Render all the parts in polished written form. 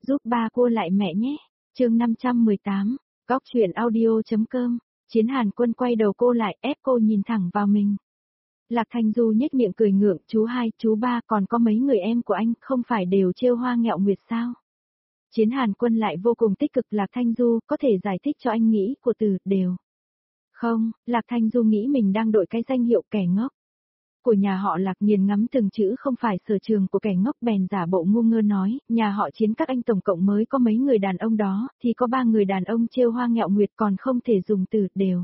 giúp ba cô lại mẹ nhé. Chương 518, Góc truyện audio.com. Chiến Hàn Quân quay đầu cô lại, ép cô nhìn thẳng vào mình. Lạc Thanh Du nhếch miệng cười ngượng, chú hai, chú ba, còn có mấy người em của anh, không phải đều trêu hoa nghẹo nguyệt sao? Chiến Hàn Quân lại vô cùng tích cực. Lạc Thanh Du, có thể giải thích cho anh nghĩ của từ, đều. Không, Lạc Thanh Du nghĩ mình đang đội cái danh hiệu kẻ ngốc. Của nhà họ Lạc nghiền ngắm từng chữ không phải sở trường của kẻ ngốc, bèn giả bộ ngu ngơ nói, nhà họ Chiến các anh tổng cộng mới có mấy người đàn ông đó, thì có 3 người đàn ông trêu hoa nghẹo nguyệt, còn không thể dùng từ, đều.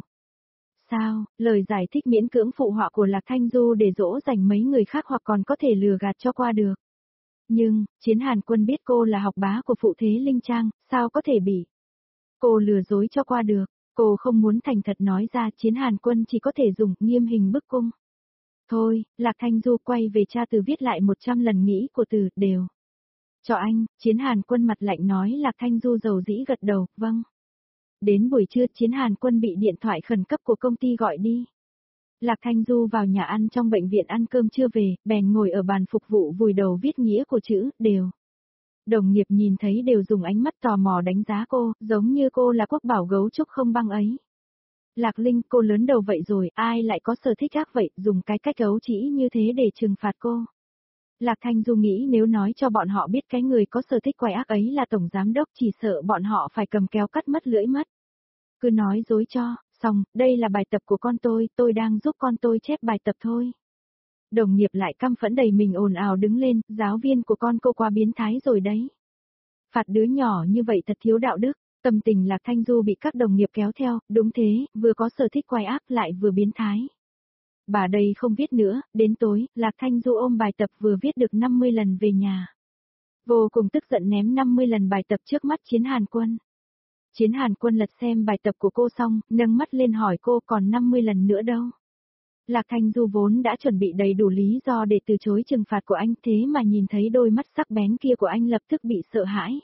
Sao, lời giải thích miễn cưỡng phụ họa của Lạc Thanh Du để dỗ dành mấy người khác hoặc còn có thể lừa gạt cho qua được. Nhưng, Chiến Hàn Quân biết cô là học bá của Phụ Thế Linh Trang, sao có thể bị cô lừa dối cho qua được. Cô không muốn thành thật nói ra, Chiến Hàn Quân chỉ có thể dùng nghiêm hình bức cung. Thôi, Lạc Thanh Du quay về tra từ viết lại 100 lần nghĩ của từ, đều. Cho anh, Chiến Hàn Quân mặt lạnh nói. Lạc Thanh Du dầu dĩ gật đầu, vâng. Đến buổi trưa, Chiến Hàn Quân bị điện thoại khẩn cấp của công ty gọi đi. Lạc Thanh Du vào nhà ăn trong bệnh viện ăn cơm trưa về, bèn ngồi ở bàn phục vụ vùi đầu viết nghĩa của chữ, đều. Đồng nghiệp nhìn thấy đều dùng ánh mắt tò mò đánh giá cô, giống như cô là quốc bảo gấu trúc không băng ấy. Lạc Linh, cô lớn đầu vậy rồi, ai lại có sở thích ác vậy, dùng cái cách ấu trĩ như thế để trừng phạt cô. Lạc Thanh Du nghĩ nếu nói cho bọn họ biết cái người có sở thích quái ác ấy là tổng giám đốc, chỉ sợ bọn họ phải cầm kéo cắt mất lưỡi mất. Cứ nói dối cho, xong, đây là bài tập của con tôi đang giúp con tôi chép bài tập thôi. Đồng nghiệp lại căm phẫn đầy mình ồn ào đứng lên, giáo viên của con cô quá biến thái rồi đấy. Phạt đứa nhỏ như vậy thật thiếu đạo đức. Tâm tình Lạc Thanh Du bị các đồng nghiệp kéo theo, đúng thế, vừa có sở thích quái ác lại vừa biến thái. Bà đây không viết nữa, đến tối, Lạc Thanh Du ôm bài tập vừa viết được 50 lần về nhà. Vô cùng tức giận ném 50 lần bài tập trước mắt Chiến Hàn Quân. Chiến Hàn Quân lật xem bài tập của cô xong, nâng mắt lên hỏi cô còn 50 lần nữa đâu. Lạc Thanh Du vốn đã chuẩn bị đầy đủ lý do để từ chối trừng phạt của anh, thế mà nhìn thấy đôi mắt sắc bén kia của anh lập tức bị sợ hãi.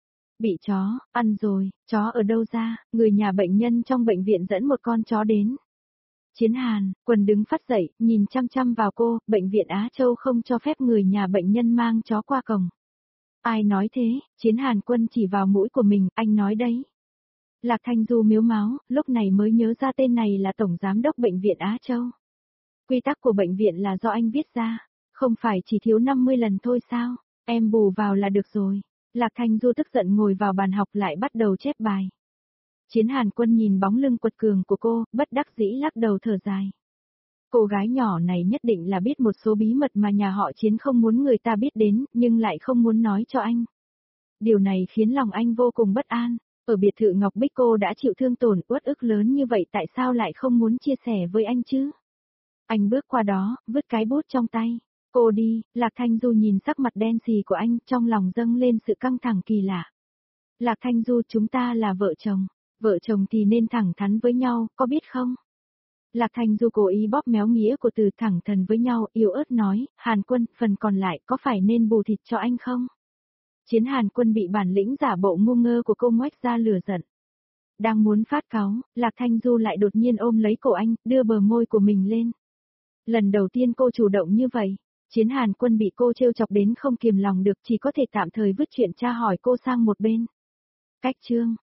Bị chó, ăn rồi, chó ở đâu ra, người nhà bệnh nhân trong bệnh viện dẫn một con chó đến. Chiến Hàn Quân đứng phát dậy, nhìn chăm chăm vào cô, bệnh viện Á Châu không cho phép người nhà bệnh nhân mang chó qua cổng. Ai nói thế? Chiến Hàn Quân chỉ vào mũi của mình, anh nói đấy. Lạc Thanh Du miếu máu, lúc này mới nhớ ra tên này là Tổng Giám đốc Bệnh viện Á Châu. Quy tắc của bệnh viện là do anh viết ra, không phải chỉ thiếu 50 lần thôi sao, em bù vào là được rồi. Lạc Thanh Du tức giận ngồi vào bàn học lại bắt đầu chép bài. Chiến Hàn Quân nhìn bóng lưng quật cường của cô, bất đắc dĩ lắc đầu thở dài. Cô gái nhỏ này nhất định là biết một số bí mật mà nhà họ Chiến không muốn người ta biết đến, nhưng lại không muốn nói cho anh. Điều này khiến lòng anh vô cùng bất an. Ở biệt thự Ngọc Bích cô đã chịu thương tổn uất ức lớn như vậy, tại sao lại không muốn chia sẻ với anh chứ? Anh bước qua đó, vứt cái bút trong tay. Cô đi. Lạc Thanh Du nhìn sắc mặt đen xì của anh, trong lòng dâng lên sự căng thẳng kỳ lạ. Lạc Thanh Du, chúng ta là vợ chồng thì nên thẳng thắn với nhau, có biết không? Lạc Thanh Du cố ý bóp méo nghĩa của từ thẳng thắn với nhau, yếu ớt nói, Hàn Quân, phần còn lại có phải nên bù thịt cho anh không? Chiến Hàn Quân bị bản lĩnh giả bộ ngu ngơ của cô ngoách ra lửa giận. Đang muốn phát cáu, Lạc Thanh Du lại đột nhiên ôm lấy cổ anh, đưa bờ môi của mình lên. Lần đầu tiên cô chủ động như vậy, Chiến Hàn Quân bị cô trêu chọc đến không kiềm lòng được, chỉ có thể tạm thời vứt chuyện tra hỏi cô sang một bên. Cách chương